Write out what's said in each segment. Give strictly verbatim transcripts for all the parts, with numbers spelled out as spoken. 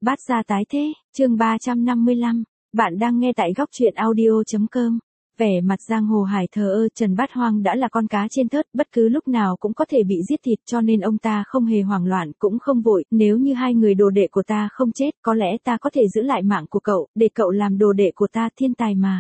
Bát gia tái thế, chương ba trăm năm mươi lăm. Bạn đang nghe tại góc truyện audio.com. Vẻ mặt giang hồ hải thờ ơ, Trần Bát Hoang đã là con cá trên thớt, bất cứ lúc nào cũng có thể bị giết thịt, cho nên ông ta không hề hoảng loạn, cũng không vội. Nếu như hai người đồ đệ của ta không chết, có lẽ ta có thể giữ lại mạng của cậu, để cậu làm đồ đệ của ta, thiên tài mà.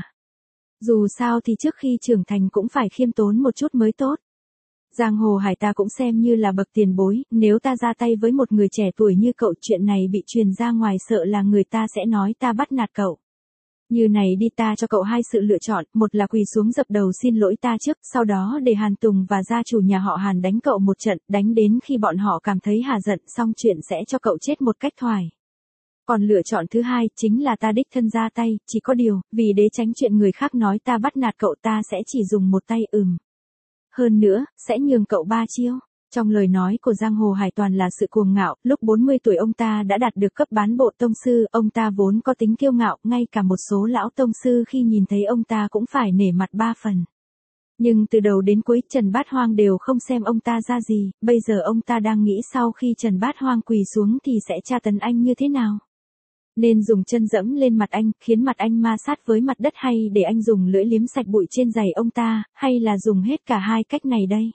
Dù sao thì trước khi trưởng thành cũng phải khiêm tốn một chút mới tốt. Giang hồ hải ta cũng xem như là bậc tiền bối, nếu ta ra tay với một người trẻ tuổi như cậu, chuyện này bị truyền ra ngoài sợ là người ta sẽ nói ta bắt nạt cậu. Như này đi, ta cho cậu hai sự lựa chọn, một là quỳ xuống dập đầu xin lỗi ta trước, sau đó để Hàn Tùng và gia chủ nhà họ Hàn đánh cậu một trận, đánh đến khi bọn họ cảm thấy hà giận, xong chuyện sẽ cho cậu chết một cách thoải. Còn lựa chọn thứ hai, chính là ta đích thân ra tay, chỉ có điều, vì để tránh chuyện người khác nói ta bắt nạt cậu, ta sẽ chỉ dùng một tay ừm. Hơn nữa, sẽ nhường cậu ba chiêu. Trong lời nói của giang hồ hải toàn là sự cuồng ngạo, lúc bốn mươi tuổi ông ta đã đạt được cấp bán bộ tông sư, ông ta vốn có tính kiêu ngạo, ngay cả một số lão tông sư khi nhìn thấy ông ta cũng phải nể mặt ba phần. Nhưng từ đầu đến cuối Trần Bát Hoang đều không xem ông ta ra gì, bây giờ ông ta đang nghĩ sau khi Trần Bát Hoang quỳ xuống thì sẽ tra tấn anh như thế nào. Nên dùng chân dẫm lên mặt anh, khiến mặt anh ma sát với mặt đất, hay để anh dùng lưỡi liếm sạch bụi trên giày ông ta, hay là dùng hết cả hai cách này đây?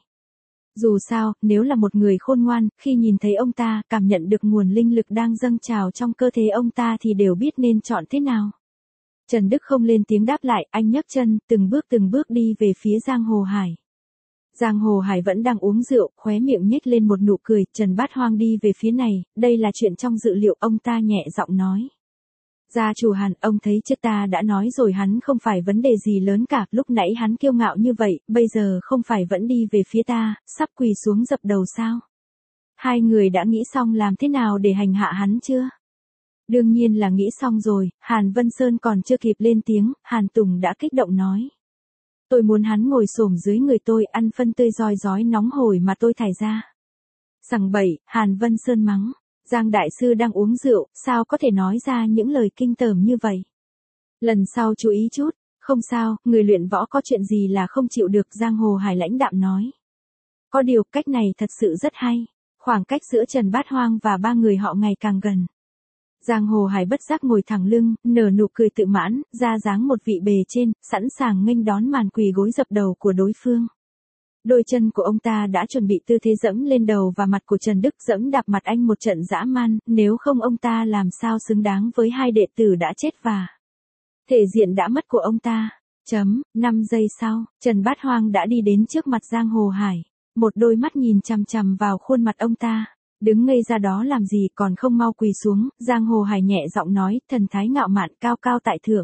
Dù sao, nếu là một người khôn ngoan, khi nhìn thấy ông ta, cảm nhận được nguồn linh lực đang dâng trào trong cơ thể ông ta thì đều biết nên chọn thế nào. Trần Đức không lên tiếng đáp lại, anh nhấc chân, từng bước từng bước đi về phía giang hồ hải. Giang hồ hải vẫn đang uống rượu, khóe miệng nhếch lên một nụ cười, Trần Bát Hoang đi về phía này, đây là chuyện trong dự liệu, ông ta nhẹ giọng nói. Gia chủ Hàn, ông thấy chứ, ta đã nói rồi, hắn không phải vấn đề gì lớn cả, lúc nãy hắn kiêu ngạo như vậy, bây giờ không phải vẫn đi về phía ta, sắp quỳ xuống dập đầu sao? Hai người đã nghĩ xong làm thế nào để hành hạ hắn chưa? Đương nhiên là nghĩ xong rồi, Hàn Vân Sơn còn chưa kịp lên tiếng, Hàn Tùng đã kích động nói. Tôi muốn hắn ngồi xổm dưới người tôi, ăn phân tươi roi rói nóng hổi mà tôi thải ra. Sằng bậy, Hàn Vân Sơn mắng. Giang đại sư đang uống rượu, sao có thể nói ra những lời kinh tởm như vậy? Lần sau chú ý chút, không sao, người luyện võ có chuyện gì là không chịu được, giang hồ hải lãnh đạm nói. Có điều, cách này thật sự rất hay. Khoảng cách giữa Trần Bát Hoang và ba người họ ngày càng gần. Giang hồ hải bất giác ngồi thẳng lưng, nở nụ cười tự mãn, ra dáng một vị bề trên, sẵn sàng nghênh đón màn quỳ gối dập đầu của đối phương. Đôi chân của ông ta đã chuẩn bị tư thế dẫm lên đầu và mặt của Trần Đức, dẫm đạp mặt anh một trận dã man, nếu không ông ta làm sao xứng đáng với hai đệ tử đã chết và thể diện đã mất của ông ta. Chấm, năm giây sau, Trần Bát Hoang đã đi đến trước mặt giang hồ hải, một đôi mắt nhìn chằm chằm vào khuôn mặt ông ta. Đứng ngây ra đó làm gì, còn không mau quỳ xuống, giang hồ hải nhẹ giọng nói, thần thái ngạo mạn, cao cao tại thượng.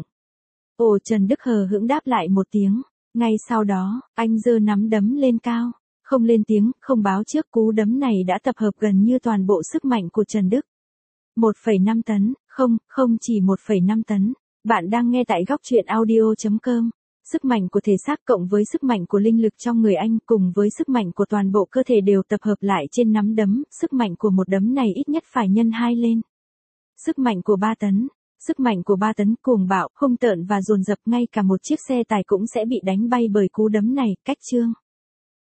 Ồ, Trần Đức hờ hững đáp lại một tiếng. Ngay sau đó, anh giơ nắm đấm lên cao, không lên tiếng, không báo trước, cú đấm này đã tập hợp gần như toàn bộ sức mạnh của Trần Đức. một phẩy năm tấn, không, không chỉ một phẩy năm tấn. Bạn đang nghe tại góc truyện audio.com. Sức mạnh của thể xác cộng với sức mạnh của linh lực trong người anh cùng với sức mạnh của toàn bộ cơ thể đều tập hợp lại trên nắm đấm, sức mạnh của một đấm này ít nhất phải nhân hai lên. Sức mạnh của ba tấn. Sức mạnh của ba tấn cuồng bạo, hung tợn và dồn dập, ngay cả một chiếc xe tải cũng sẽ bị đánh bay bởi cú đấm này, cách chương.